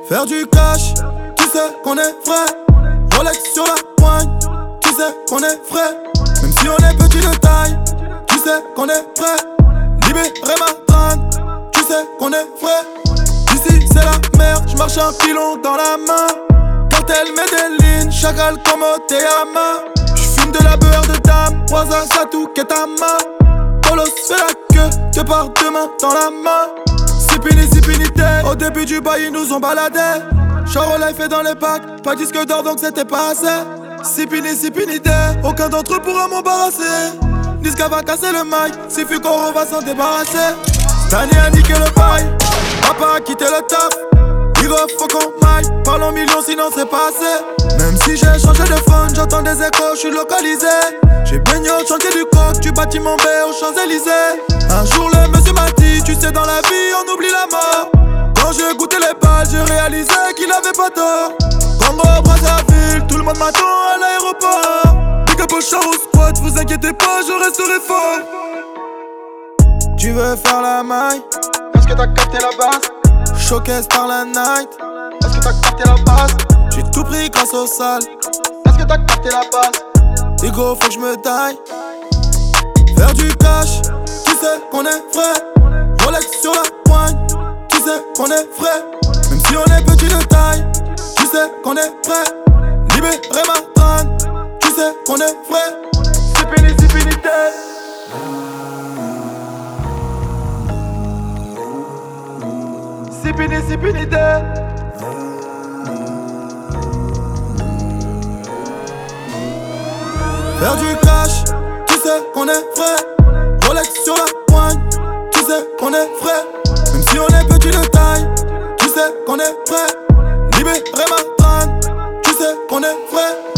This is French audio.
Faire du cash, tu sais qu'on est vrai. Rolex sur la poigne, tu sais qu'on est frais. Même si on est petit de taille, tu sais qu'on est prêt. Libérer ma trame, tu sais qu'on est frais. Ici c'est la merde, j'marche un pilon dans la main. Cartel Medellin, chacal comme au Teyama. J'fume de la beurre de dame, Waza Satou Ketama. Polos fait la queue, te part demain dans la main. Sipinité, au début du bail ils nous ont baladé. Charo life est dans les packs, pas disque d'or donc c'était pas assez. Sipinité, aucun d'entre eux pourra m'embarrasser. Niska va casser le mail, si Fukoro va s'en débarrasser. Tani a niqué le bail, papa a quitté le taf. Digo faut qu'on maille, parlons millions sinon c'est pas assez. Même si j'ai changé de phone, j'entends des échos, j'suis localisé. J'ai baigné au chantier du coq, du bâtiment B aux Champs-Élysées. Un jour le monsieur m'a dit, tu sais dans la vie on oublie la mort. Quand j'ai goûté les balles, j'ai réalisé qu'il avait pas tort. Congo, Brazzaville, tout le monde m'attend à l'aéroport. Big up au Charo Squad, vous inquiétez pas, je resterai fort. Tu veux faire la maille? Est-ce que t'as capté la base? Showcase par la night. Est-ce que t'as capté la base? J'ai tout pris grâce au sale. Est-ce que t'as capté la base? Digo, faut que j'me taille. Faire du cash, tu sais qu'on est vrai. Rolex sur la poigne, tu sais qu'on est frais. Même si on est petit de taille, tu sais qu'on est prêt. Libérer ma trame, tu sais qu'on est frais. Sipinité. Sipinité. Faire du cash, tu sais qu'on est vrai. Rolex sur la poigne, tu sais qu'on est frais. Même si on est petit de taille, tu sais qu'on est prêt. Libérer ma trame, tu sais qu'on est frais.